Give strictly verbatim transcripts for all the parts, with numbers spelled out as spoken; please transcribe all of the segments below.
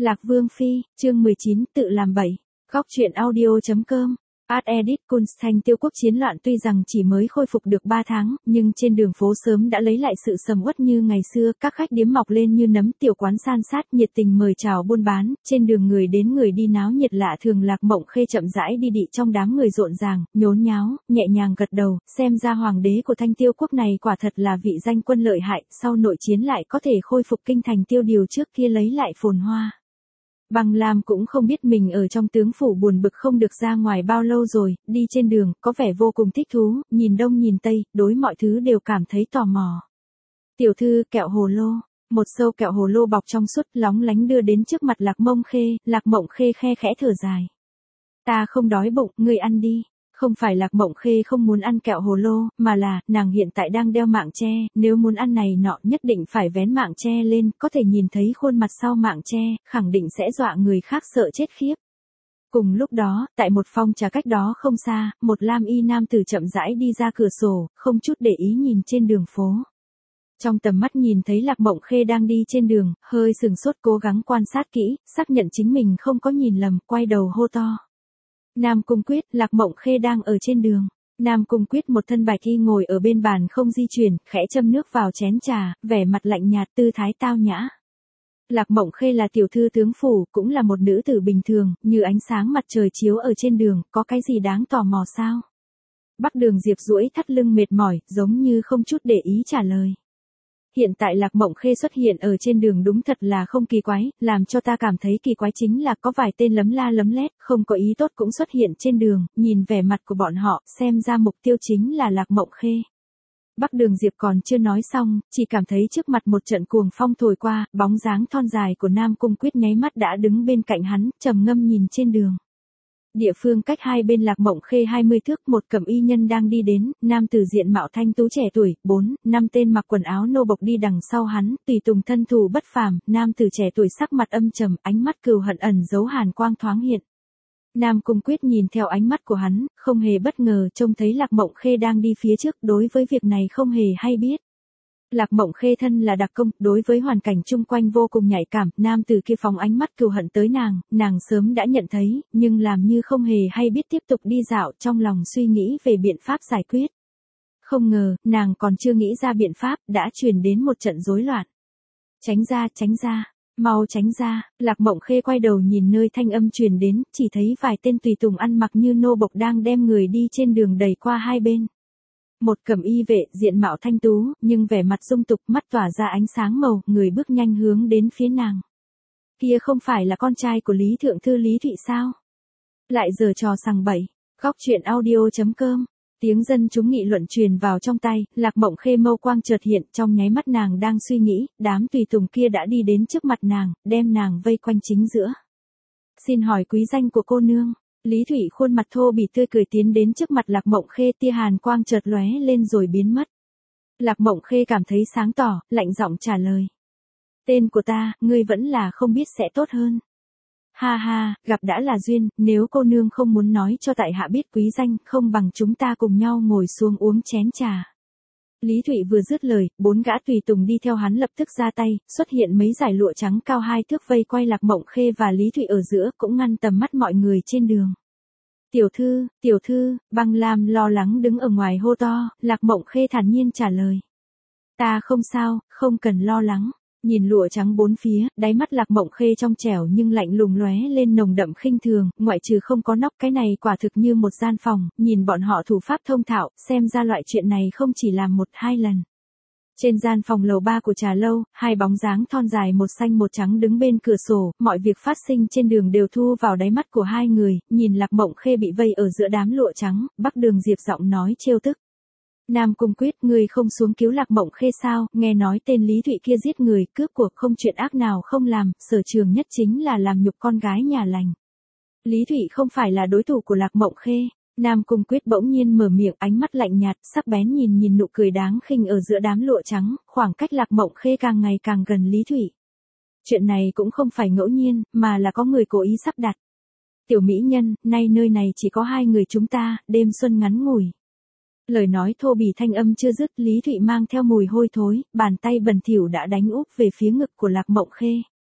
Lạc Vương Phi, chương mười chín, tự làm bậy. Góc truyện audio.com. Ad edit Kunstthanh Tiêu Quốc chiến loạn tuy rằng chỉ mới khôi phục được ba tháng, nhưng trên đường phố sớm đã lấy lại sự sầm uất như ngày xưa, các khách điếm mọc lên như nấm, tiểu quán san sát nhiệt tình mời chào buôn bán, trên đường người đến người đi náo nhiệt lạ thường. Lạc Mộng Khê chậm rãi đi đi trong đám người rộn ràng, nhốn nháo, nhẹ nhàng gật đầu, xem ra hoàng đế của Thanh Tiêu Quốc này quả thật là vị danh quân lợi hại, sau nội chiến lại có thể khôi phục kinh thành Tiêu Điều trước kia lấy lại phồn hoa. Băng Lam cũng không biết mình ở trong tướng phủ buồn bực không được ra ngoài bao lâu rồi, đi trên đường, có vẻ vô cùng thích thú, nhìn đông nhìn tây, đối mọi thứ đều cảm thấy tò mò. Tiểu thư, kẹo hồ lô. Một sâu kẹo hồ lô bọc trong suốt lóng lánh đưa đến trước mặt Lạc Mộng Khê, Lạc Mộng Khê khe khẽ thở dài. Ta không đói bụng, ngươi ăn đi. Không phải Lạc Mộng Khê không muốn ăn kẹo hồ lô, mà là, nàng hiện tại đang đeo mạng che, nếu muốn ăn này nọ nhất định phải vén mạng che lên, có thể nhìn thấy khuôn mặt sau mạng che, khẳng định sẽ dọa người khác sợ chết khiếp. Cùng lúc đó, tại một phòng trà cách đó không xa, một lam y nam tử chậm rãi đi ra cửa sổ, không chút để ý nhìn trên đường phố. Trong tầm mắt nhìn thấy Lạc Mộng Khê đang đi trên đường, hơi sừng sốt cố gắng quan sát kỹ, xác nhận chính mình không có nhìn lầm, quay đầu hô to. Nam Cung Quyết, Lạc Mộng Khê đang ở trên đường. Nam Cung Quyết một thân bạch y ngồi ở bên bàn không di chuyển, khẽ châm nước vào chén trà, vẻ mặt lạnh nhạt tư thái tao nhã. Lạc Mộng Khê là tiểu thư tướng phủ, cũng là một nữ tử bình thường, như ánh sáng mặt trời chiếu ở trên đường, có cái gì đáng tò mò sao? Bắc Đường Diệp duỗi thắt lưng mệt mỏi, giống như không chút để ý trả lời. Hiện tại Lạc Mộng Khê xuất hiện ở trên đường đúng thật là không kỳ quái, làm cho ta cảm thấy kỳ quái chính là có vài tên lấm la lấm lét, không có ý tốt cũng xuất hiện trên đường, nhìn vẻ mặt của bọn họ, xem ra mục tiêu chính là Lạc Mộng Khê. Bắc Đường Diệp còn chưa nói xong, chỉ cảm thấy trước mặt một trận cuồng phong thổi qua, bóng dáng thon dài của Nam Cung Quyết nháy mắt đã đứng bên cạnh hắn, trầm ngâm nhìn trên đường. Địa phương cách hai bên Lạc Mộng Khê hai mươi thước, một cẩm y nhân đang đi đến, nam tử diện mạo thanh tú trẻ tuổi, bốn, năm tên mặc quần áo nô bộc đi đằng sau hắn, tùy tùng thân thủ bất phàm, nam tử trẻ tuổi sắc mặt âm trầm, ánh mắt cừu hận ẩn giấu hàn quang thoáng hiện. Nam Cung Quyết nhìn theo ánh mắt của hắn, không hề bất ngờ trông thấy Lạc Mộng Khê đang đi phía trước, đối với việc này không hề hay biết. Lạc Mộng Khê thân là đặc công, đối với hoàn cảnh chung quanh vô cùng nhạy cảm, nam tử kia phóng ánh mắt cừu hận tới nàng, nàng sớm đã nhận thấy, nhưng làm như không hề hay biết tiếp tục đi dạo, trong lòng suy nghĩ về biện pháp giải quyết. Không ngờ, nàng còn chưa nghĩ ra biện pháp, đã truyền đến một trận rối loạn. Tránh ra, tránh ra, mau tránh ra. Lạc Mộng Khê quay đầu nhìn nơi thanh âm truyền đến, chỉ thấy vài tên tùy tùng ăn mặc như nô bộc đang đem người đi trên đường đẩy qua hai bên. Một cẩm y vệ, diện mạo thanh tú, nhưng vẻ mặt dung tục, mắt tỏa ra ánh sáng màu, người bước nhanh hướng đến phía nàng. Kia không phải là con trai của Lý Thượng Thư Lý Thụy sao? Lại giở trò sằng bậy. Góc truyện audio.com. Tiếng dân chúng nghị luận truyền vào trong tay, Lạc Mộng Khê mâu quang chợt hiện, trong nháy mắt nàng đang suy nghĩ, đám tùy tùng kia đã đi đến trước mặt nàng, đem nàng vây quanh chính giữa. Xin hỏi quý danh của cô nương? Lý Thụy khuôn mặt thô bỉ tươi cười tiến đến trước mặt Lạc Mộng Khê, tia hàn quang chợt lóe lên rồi biến mất. Lạc Mộng Khê cảm thấy sáng tỏ, lạnh giọng trả lời. Tên của ta, ngươi vẫn là không biết sẽ tốt hơn. Ha ha, gặp đã là duyên, nếu cô nương không muốn nói cho tại hạ biết quý danh, không bằng chúng ta cùng nhau ngồi xuống uống chén trà. Lý Thụy vừa dứt lời, bốn gã tùy tùng đi theo hắn lập tức ra tay, xuất hiện mấy dải lụa trắng cao hai thước vây quay Lạc Mộng Khê và Lý Thụy ở giữa, cũng ngăn tầm mắt mọi người trên đường. Tiểu thư, tiểu thư, Băng Lam lo lắng đứng ở ngoài hô to, Lạc Mộng Khê thản nhiên trả lời. Ta không sao, không cần lo lắng. Nhìn lụa trắng bốn phía, đáy mắt Lạc Mộng Khê trong trẻo nhưng lạnh lùng lóe lên nồng đậm khinh thường, ngoại trừ không có nóc, cái này quả thực như một gian phòng, nhìn bọn họ thủ pháp thông thạo, xem ra loại chuyện này không chỉ làm một hai lần. Trên gian phòng lầu ba của trà lâu, hai bóng dáng thon dài một xanh một trắng đứng bên cửa sổ, mọi việc phát sinh trên đường đều thu vào đáy mắt của hai người, nhìn Lạc Mộng Khê bị vây ở giữa đám lụa trắng, Bắc Đường Diệp giọng nói trêu tức. Nam Cung Quyết, ngươi không xuống cứu Lạc Mộng Khê sao? Nghe nói tên Lý Thụy kia giết người, cướp của, không chuyện ác nào không làm, sở trường nhất chính là làm nhục con gái nhà lành. Lý Thụy không phải là đối thủ của Lạc Mộng Khê. Nam Cung Quyết bỗng nhiên mở miệng, ánh mắt lạnh nhạt, sắc bén nhìn nhìn nụ cười đáng khinh ở giữa đám lụa trắng, khoảng cách Lạc Mộng Khê càng ngày càng gần Lý Thụy. Chuyện này cũng không phải ngẫu nhiên, mà là có người cố ý sắp đặt. Tiểu mỹ nhân, nay nơi này chỉ có hai người chúng ta, đêm xuân ngắn ngủi. Lời nói thô bỉ thanh âm chưa dứt, Lý Thụy mang theo mùi hôi thối, bàn tay bẩn thỉu đã đánh úp về phía ngực của Lạc Mộng Khê.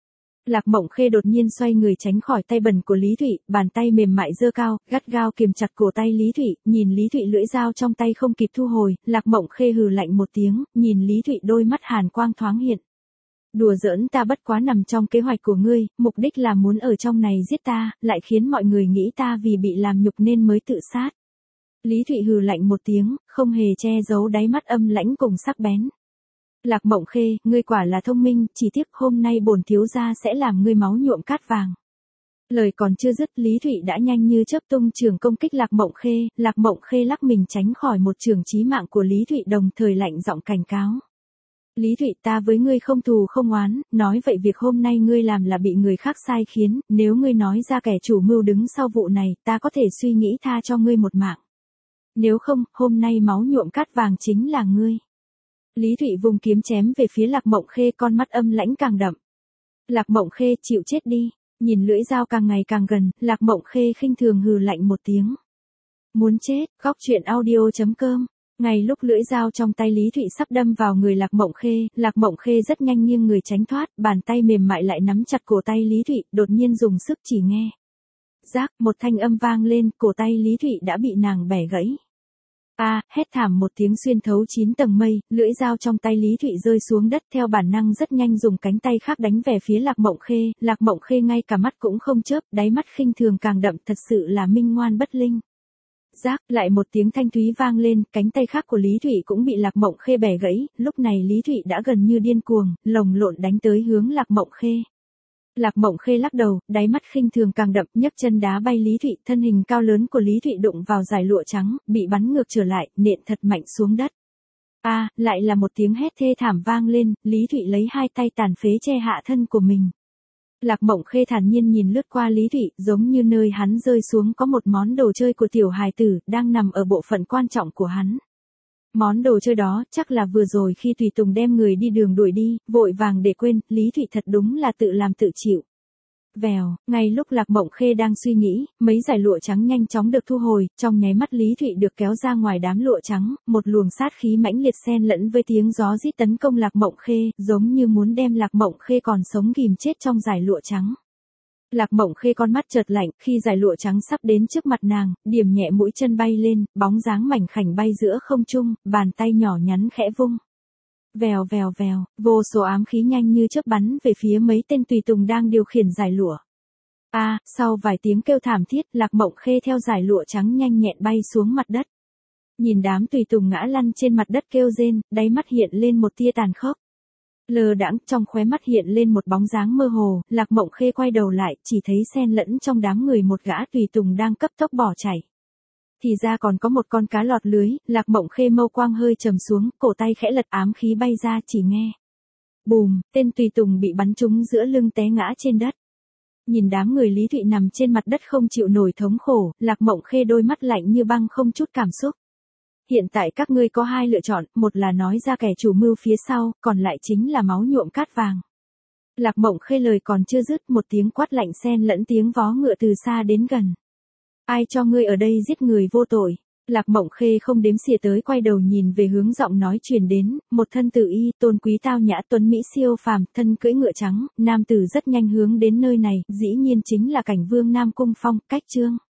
Lạc Mộng Khê đột nhiên xoay người tránh khỏi tay bẩn của Lý Thụy, bàn tay mềm mại giơ cao, gắt gao kiềm chặt cổ tay Lý Thụy, nhìn Lý Thụy lưỡi dao trong tay không kịp thu hồi, Lạc Mộng Khê hừ lạnh một tiếng, nhìn Lý Thụy đôi mắt hàn quang thoáng hiện. Đùa giỡn ta bất quá nằm trong kế hoạch của ngươi, mục đích là muốn ở trong này giết ta, lại khiến mọi người nghĩ ta vì bị làm nhục nên mới tự sát. Lý Thụy hừ lạnh một tiếng, không hề che giấu đáy mắt âm lãnh cùng sắc bén. Lạc Mộng Khê, ngươi quả là thông minh, chỉ tiếc hôm nay bổn thiếu gia sẽ làm ngươi máu nhuộm cát vàng. Lời còn chưa dứt, Lý Thụy đã nhanh như chớp tung trường công kích Lạc Mộng Khê, Lạc Mộng Khê lắc mình tránh khỏi một trường chí mạng của Lý Thụy, đồng thời lạnh giọng cảnh cáo. Lý Thụy, ta với ngươi không thù không oán, nói vậy việc hôm nay ngươi làm là bị người khác sai khiến, nếu ngươi nói ra kẻ chủ mưu đứng sau vụ này, ta có thể suy nghĩ tha cho ngươi một mạng. Nếu không, hôm nay máu nhuộm cát vàng chính là ngươi. Lý Thụy vùng kiếm chém về phía Lạc Mộng Khê, con mắt âm lãnh càng đậm. Lạc Mộng Khê, chịu chết đi. Nhìn lưỡi dao càng ngày càng gần, Lạc Mộng Khê khinh thường hừ lạnh một tiếng. Muốn chết, góc truyện audio chấm com. Ngay lúc lưỡi dao trong tay Lý Thụy sắp đâm vào người Lạc Mộng Khê, Lạc Mộng Khê rất nhanh nghiêng người tránh thoát, bàn tay mềm mại lại nắm chặt cổ tay Lý Thụy, đột nhiên dùng sức chỉ nghe. Rác, một thanh âm vang lên, cổ tay Lý Thụy đã bị nàng bẻ gãy. A, à, hét thảm một tiếng xuyên thấu chín tầng mây, lưỡi dao trong tay Lý Thụy rơi xuống đất, theo bản năng rất nhanh dùng cánh tay khác đánh về phía Lạc Mộng Khê, Lạc Mộng Khê ngay cả mắt cũng không chớp, đáy mắt khinh thường càng đậm, thật sự là minh ngoan bất linh. Rác, lại một tiếng thanh thúy vang lên, cánh tay khác của Lý Thụy cũng bị Lạc Mộng Khê bẻ gãy, lúc này Lý Thụy đã gần như điên cuồng, lồng lộn đánh tới hướng Lạc Mộng Khê. Lạc Mộng Khê lắc đầu, đáy mắt khinh thường càng đậm, nhấc chân đá bay Lý Thụy, thân hình cao lớn của Lý Thụy đụng vào dải lụa trắng, bị bắn ngược trở lại, nện thật mạnh xuống đất. A, à, lại là một tiếng hét thê thảm vang lên, Lý Thụy lấy hai tay tàn phế che hạ thân của mình. Lạc Mộng Khê thản nhiên nhìn lướt qua Lý Thụy, giống như nơi hắn rơi xuống có một món đồ chơi của tiểu hài tử, đang nằm ở bộ phận quan trọng của hắn. Món đồ chơi đó, chắc là vừa rồi khi Tùy Tùng đem người đi đường đuổi đi, vội vàng để quên, Lý Thụy thật đúng là tự làm tự chịu. Vèo, ngay lúc Lạc Mộng Khê đang suy nghĩ, mấy dải lụa trắng nhanh chóng được thu hồi, trong nháy mắt Lý Thụy được kéo ra ngoài đám lụa trắng, một luồng sát khí mãnh liệt xen lẫn với tiếng gió rít tấn công Lạc Mộng Khê, giống như muốn đem Lạc Mộng Khê còn sống ghim chết trong dải lụa trắng. Lạc Mộng Khê con mắt chợt lạnh, khi dải lụa trắng sắp đến trước mặt nàng, điểm nhẹ mũi chân bay lên, bóng dáng mảnh khảnh bay giữa không trung, bàn tay nhỏ nhắn khẽ vung. Vèo vèo vèo, vô số ám khí nhanh như chớp bắn về phía mấy tên tùy tùng đang điều khiển dải lụa. A, à, sau vài tiếng kêu thảm thiết, Lạc Mộng Khê theo dải lụa trắng nhanh nhẹn bay xuống mặt đất. Nhìn đám tùy tùng ngã lăn trên mặt đất kêu rên, đáy mắt hiện lên một tia tàn khốc. Lờ đãng, trong khóe mắt hiện lên một bóng dáng mơ hồ, Lạc Mộng Khê quay đầu lại, chỉ thấy xen lẫn trong đám người một gã tùy tùng đang cấp tốc bỏ chạy. Thì ra còn có một con cá lọt lưới, Lạc Mộng Khê mâu quang hơi trầm xuống, cổ tay khẽ lật, ám khí bay ra, chỉ nghe. Bùm, tên tùy tùng bị bắn trúng giữa lưng té ngã trên đất. Nhìn đám người Lý Thụy nằm trên mặt đất không chịu nổi thống khổ, Lạc Mộng Khê đôi mắt lạnh như băng không chút cảm xúc. Hiện tại các ngươi có hai lựa chọn, một là nói ra kẻ chủ mưu phía sau, còn lại chính là máu nhuộm cát vàng. Lạc Mộng Khê lời còn chưa dứt, một tiếng quát lạnh xen lẫn tiếng vó ngựa từ xa đến gần. Ai cho ngươi ở đây giết người vô tội? Lạc Mộng Khê không đếm xỉa tới, quay đầu nhìn về hướng giọng nói truyền đến, một thân tử y, tôn quý tao nhã, tuấn mỹ siêu phàm, thân cưỡi ngựa trắng, nam tử rất nhanh hướng đến nơi này, dĩ nhiên chính là Cảnh Vương Nam Cung Phong, Cách Trương.